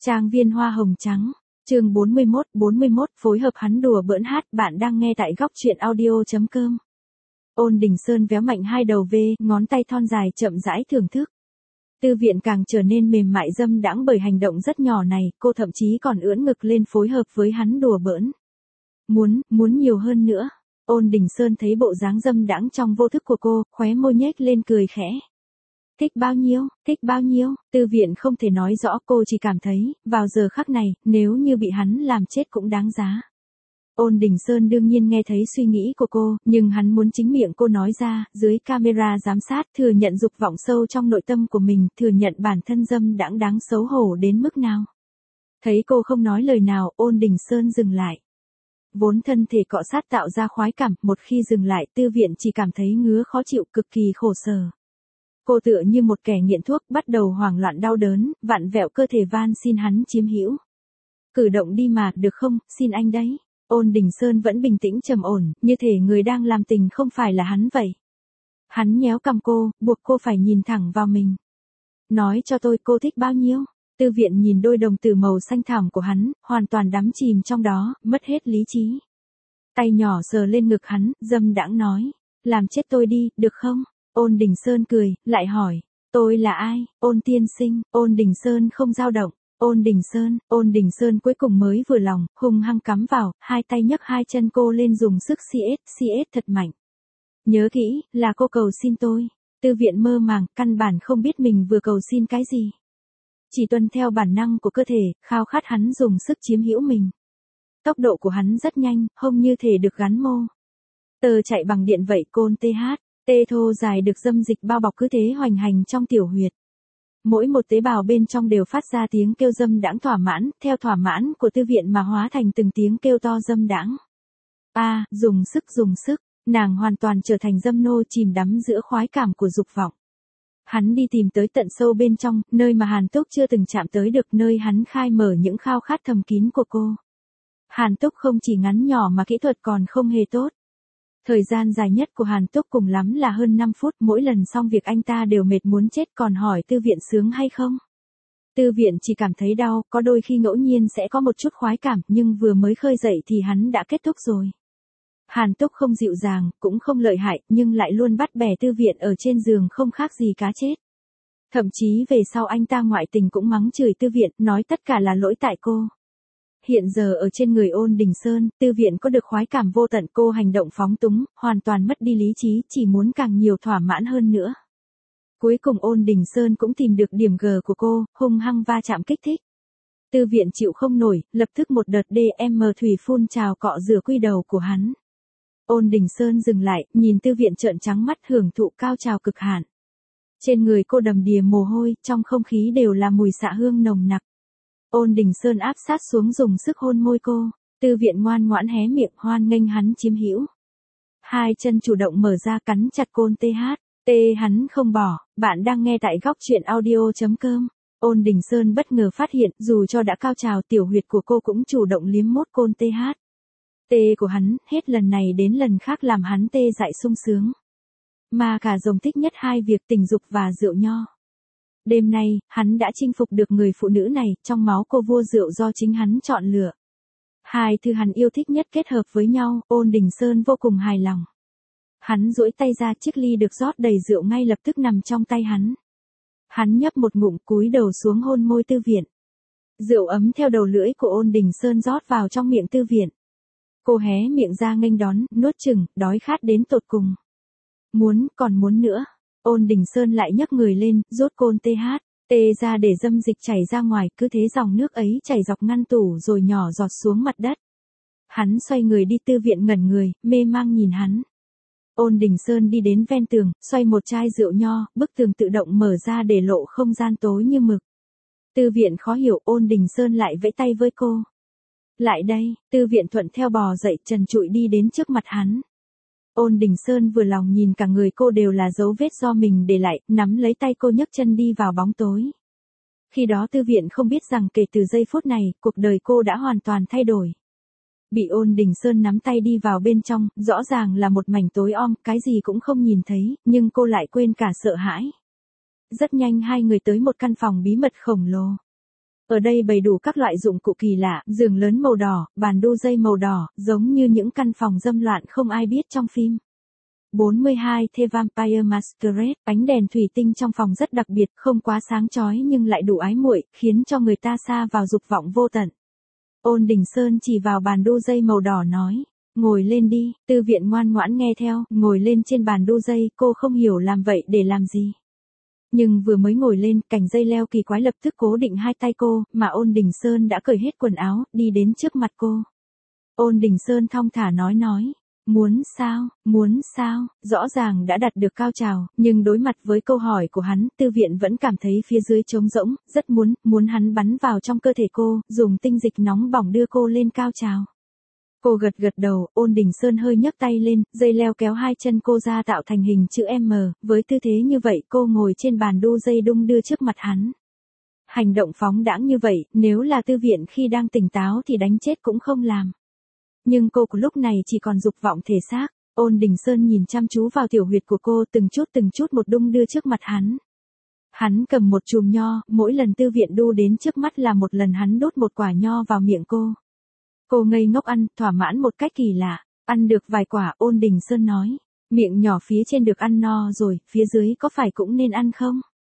Trang viên hoa hồng trắng, chương 41 phối hợp hắn đùa bỡn hát. Bạn đang nghe tại góc truyện audio.com. Ôn Đình Sơn véo mạnh hai đầu V, ngón tay thon dài chậm rãi thưởng thức. Tư Viện càng trở nên mềm mại dâm đãng bởi hành động rất nhỏ này, cô thậm chí còn ưỡn ngực lên phối hợp với hắn đùa bỡn. Muốn nhiều hơn nữa. Ôn Đình Sơn thấy bộ dáng dâm đãng trong vô thức của cô, khóe môi nhếch lên cười khẽ. Thích bao nhiêu, Tư Viện không thể nói rõ, cô chỉ cảm thấy, vào giờ khắc này, nếu như bị hắn làm chết cũng đáng giá. Ôn Đình Sơn đương nhiên nghe thấy suy nghĩ của cô, nhưng hắn muốn chính miệng cô nói ra, dưới camera giám sát, thừa nhận dục vọng sâu trong nội tâm của mình, thừa nhận bản thân dâm đãng đáng xấu hổ đến mức nào. Thấy cô không nói lời nào, Ôn Đình Sơn dừng lại. Vốn thân thể cọ sát tạo ra khoái cảm, một khi dừng lại, Tư Viện chỉ cảm thấy ngứa khó chịu, cực kỳ khổ sở. Cô tựa như một kẻ nghiện thuốc, bắt đầu hoảng loạn đau đớn, vặn vẹo cơ thể van xin hắn chiếm hữu. Cử động đi mà, được không, xin anh đấy. Ôn Đình Sơn vẫn bình tĩnh trầm ổn, như thể người đang làm tình không phải là hắn vậy. Hắn nhéo cằm cô, buộc cô phải nhìn thẳng vào mình. Nói cho tôi cô thích bao nhiêu. Tư Viện nhìn đôi đồng tử màu xanh thẳm của hắn, hoàn toàn đắm chìm trong đó, mất hết lý trí. Tay nhỏ sờ lên ngực hắn, dâm đãng nói. Làm chết tôi đi, được không? Ôn Đình Sơn cười, lại hỏi. Tôi là ai? Ôn tiên sinh. Ôn Đình Sơn không dao động. Ôn Đình Sơn cuối cùng mới vừa lòng, hung hăng cắm vào, hai tay nhấc hai chân cô lên dùng sức CS thật mạnh. Nhớ kỹ, là cô cầu xin tôi. Tư Viện mơ màng, căn bản không biết mình vừa cầu xin cái gì. Chỉ tuân theo bản năng của cơ thể, khao khát hắn dùng sức chiếm hữu mình. Tốc độ của hắn rất nhanh, hông như thể được gắn mô. Tờ chạy bằng điện vậy côn tê thô dài được dâm dịch bao bọc cứ thế hoành hành trong tiểu huyệt. Mỗi một tế bào bên trong đều phát ra tiếng kêu dâm đãng thỏa mãn, theo thỏa mãn của Tư Viện mà hóa thành từng tiếng kêu to dâm đãng. Dùng sức, nàng hoàn toàn trở thành dâm nô chìm đắm giữa khoái cảm của dục vọng. Hắn đi tìm tới tận sâu bên trong, nơi mà Hàn Túc chưa từng chạm tới được, nơi hắn khai mở những khao khát thầm kín của cô. Hàn Túc không chỉ ngắn nhỏ mà kỹ thuật còn không hề tốt. Thời gian dài nhất của Hàn Túc cùng lắm là hơn 5 phút, mỗi lần xong việc anh ta đều mệt muốn chết, còn hỏi Tư Viện sướng hay không. Tư Viện chỉ cảm thấy đau, có đôi khi ngẫu nhiên sẽ có một chút khoái cảm, nhưng vừa mới khơi dậy thì hắn đã kết thúc rồi. Hàn Túc không dịu dàng, cũng không lợi hại, nhưng lại luôn bắt bẻ Tư Viện ở trên giường không khác gì cá chết. Thậm chí về sau anh ta ngoại tình cũng mắng chửi Tư Viện, nói tất cả là lỗi tại cô. Hiện giờ ở trên người Ôn Đình Sơn, Tư Viện có được khoái cảm vô tận, cô hành động phóng túng, hoàn toàn mất đi lý trí, chỉ muốn càng nhiều thỏa mãn hơn nữa. Cuối cùng Ôn Đình Sơn cũng tìm được điểm G của cô, hung hăng va chạm kích thích. Tư Viện chịu không nổi, lập tức một đợt DM thủy phun trào cọ rửa quy đầu của hắn. Ôn Đình Sơn dừng lại, nhìn Tư Viện trợn trắng mắt hưởng thụ cao trào cực hạn. Trên người cô đầm đìa mồ hôi, trong không khí đều là mùi xạ hương nồng nặc. Ôn Đình Sơn áp sát xuống dùng sức hôn môi cô, Tư Viện ngoan ngoãn hé miệng hoan nghênh hắn chiếm hữu. Hai chân chủ động mở ra cắn chặt côn hắn không bỏ. Bạn đang nghe tại góc truyện audio.com. Ôn Đình Sơn bất ngờ phát hiện, dù cho đã cao trào, tiểu huyệt của cô cũng chủ động liếm mốt côn Tê của hắn, hết lần này đến lần khác làm hắn tê dại sung sướng. Mà cả rồng thích nhất hai việc tình dục và rượu nho. Đêm nay, hắn đã chinh phục được người phụ nữ này, trong máu cô vua rượu do chính hắn chọn lựa. Hai thứ hắn yêu thích nhất kết hợp với nhau, Ôn Đình Sơn vô cùng hài lòng. Hắn duỗi tay ra, chiếc ly được rót đầy rượu ngay lập tức nằm trong tay hắn. Hắn nhấp một ngụm, cúi đầu xuống hôn môi Tư Viện. Rượu ấm theo đầu lưỡi của Ôn Đình Sơn rót vào trong miệng Tư Viện. Cô hé miệng ra nghênh đón, nuốt chừng, đói khát đến tột cùng. Còn muốn nữa. Ôn Đình Sơn lại nhấc người lên, rút côn tê ra để dâm dịch chảy ra ngoài, cứ thế dòng nước ấy chảy dọc ngăn tủ rồi nhỏ giọt xuống mặt đất. Hắn xoay người đi, Tư Viện ngẩn người, mê mang nhìn hắn. Ôn Đình Sơn đi đến ven tường, xoay một chai rượu nho, bức tường tự động mở ra để lộ không gian tối như mực. Tư Viện khó hiểu, Ôn Đình Sơn lại vẫy tay với cô. Lại đây, Tư Viện thuận theo bò dậy, trần trụi đi đến trước mặt hắn. Ôn Đình Sơn vừa lòng nhìn cả người cô đều là dấu vết do mình để lại, nắm lấy tay cô nhấc chân đi vào bóng tối. Khi đó Tư Viện không biết rằng kể từ giây phút này, cuộc đời cô đã hoàn toàn thay đổi. Bị Ôn Đình Sơn nắm tay đi vào bên trong, rõ ràng là một mảnh tối om, cái gì cũng không nhìn thấy, nhưng cô lại quên cả sợ hãi. Rất nhanh hai người tới một căn phòng bí mật khổng lồ. Ở đây bày đủ các loại dụng cụ kỳ lạ, giường lớn màu đỏ, bàn đu dây màu đỏ, giống như những căn phòng dâm loạn không ai biết trong phim. 42 The Vampire Masquerade, ánh đèn thủy tinh trong phòng rất đặc biệt, không quá sáng chói nhưng lại đủ ái muội, khiến cho người ta sa vào dục vọng vô tận. Ôn Đình Sơn chỉ vào bàn đu dây màu đỏ nói, ngồi lên đi, Tư Viện ngoan ngoãn nghe theo, ngồi lên trên bàn đu dây, cô không hiểu làm vậy để làm gì. Nhưng vừa mới ngồi lên, cành dây leo kỳ quái lập tức cố định hai tay cô, mà Ôn Đình Sơn đã cởi hết quần áo, đi đến trước mặt cô. Ôn Đình Sơn thong thả nói, muốn sao, rõ ràng đã đạt được cao trào, nhưng đối mặt với câu hỏi của hắn, Tư Viện vẫn cảm thấy phía dưới trống rỗng, rất muốn hắn bắn vào trong cơ thể cô, dùng tinh dịch nóng bỏng đưa cô lên cao trào. Cô gật đầu, Ôn Đình Sơn hơi nhấc tay lên, dây leo kéo hai chân cô ra tạo thành hình chữ M, với tư thế như vậy cô ngồi trên bàn đu dây đung đưa trước mặt hắn. Hành động phóng đãng như vậy, nếu là Tư Viện khi đang tỉnh táo thì đánh chết cũng không làm. Nhưng cô của lúc này chỉ còn dục vọng thể xác. Ôn Đình Sơn nhìn chăm chú vào tiểu huyệt của cô, từng chút một đung đưa trước mặt hắn. Hắn cầm một chùm nho, mỗi lần Tư Viện đu đến trước mắt là một lần hắn đút một quả nho vào miệng cô. Cô ngây ngốc ăn, thỏa mãn một cách kỳ lạ. Ăn được vài quả, Ôn Đình Sơn nói, miệng nhỏ phía trên được ăn no rồi, phía dưới có phải cũng nên ăn không?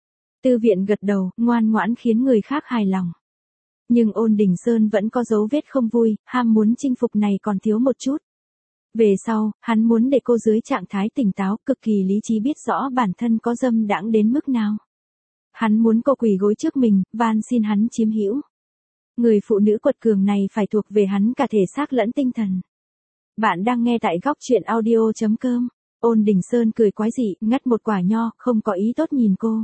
Tư Viện gật đầu, ngoan ngoãn khiến người khác hài lòng. Nhưng Ôn Đình Sơn vẫn có dấu vết không vui, ham muốn chinh phục này còn thiếu một chút. Về sau, hắn muốn để cô dưới trạng thái tỉnh táo, cực kỳ lý trí biết rõ bản thân có dâm đãng đến mức nào. Hắn muốn cô quỳ gối trước mình, van xin hắn chiếm hữu. Người phụ nữ quật cường này phải thuộc về hắn cả thể xác lẫn tinh thần. Bạn đang nghe tại góc truyện audio.com. Ôn Đình Sơn cười quái dị, ngắt một quả nho, không có ý tốt nhìn cô.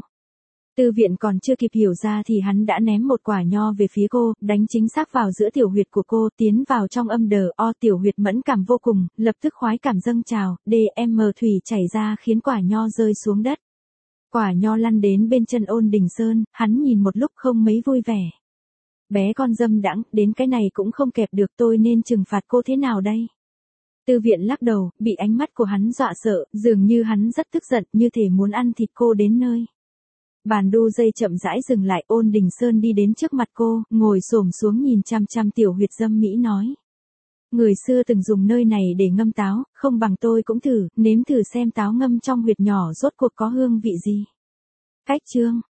Tư Viện còn chưa kịp hiểu ra thì hắn đã ném một quả nho về phía cô, đánh chính xác vào giữa tiểu huyệt của cô, tiến vào trong âm đờ o, tiểu huyệt mẫn cảm vô cùng, lập tức khoái cảm dâng trào, DM thủy chảy ra khiến quả nho rơi xuống đất. Quả nho lăn đến bên chân Ôn Đình Sơn, hắn nhìn một lúc không mấy vui vẻ. Bé con dâm đãng, đến cái này cũng không kẹp được, tôi nên trừng phạt cô thế nào đây? Tư Viện lắc đầu, bị ánh mắt của hắn dọa sợ, dường như hắn rất tức giận, như thể muốn ăn thịt cô đến nơi. Bàn đu dây chậm rãi dừng lại, Ôn Đình Sơn đi đến trước mặt cô, ngồi xổm xuống nhìn chăm chăm tiểu huyệt dâm mỹ nói. Người xưa từng dùng nơi này để ngâm táo, không bằng tôi cũng thử, nếm thử xem táo ngâm trong huyệt nhỏ rốt cuộc có hương vị gì. Cách chương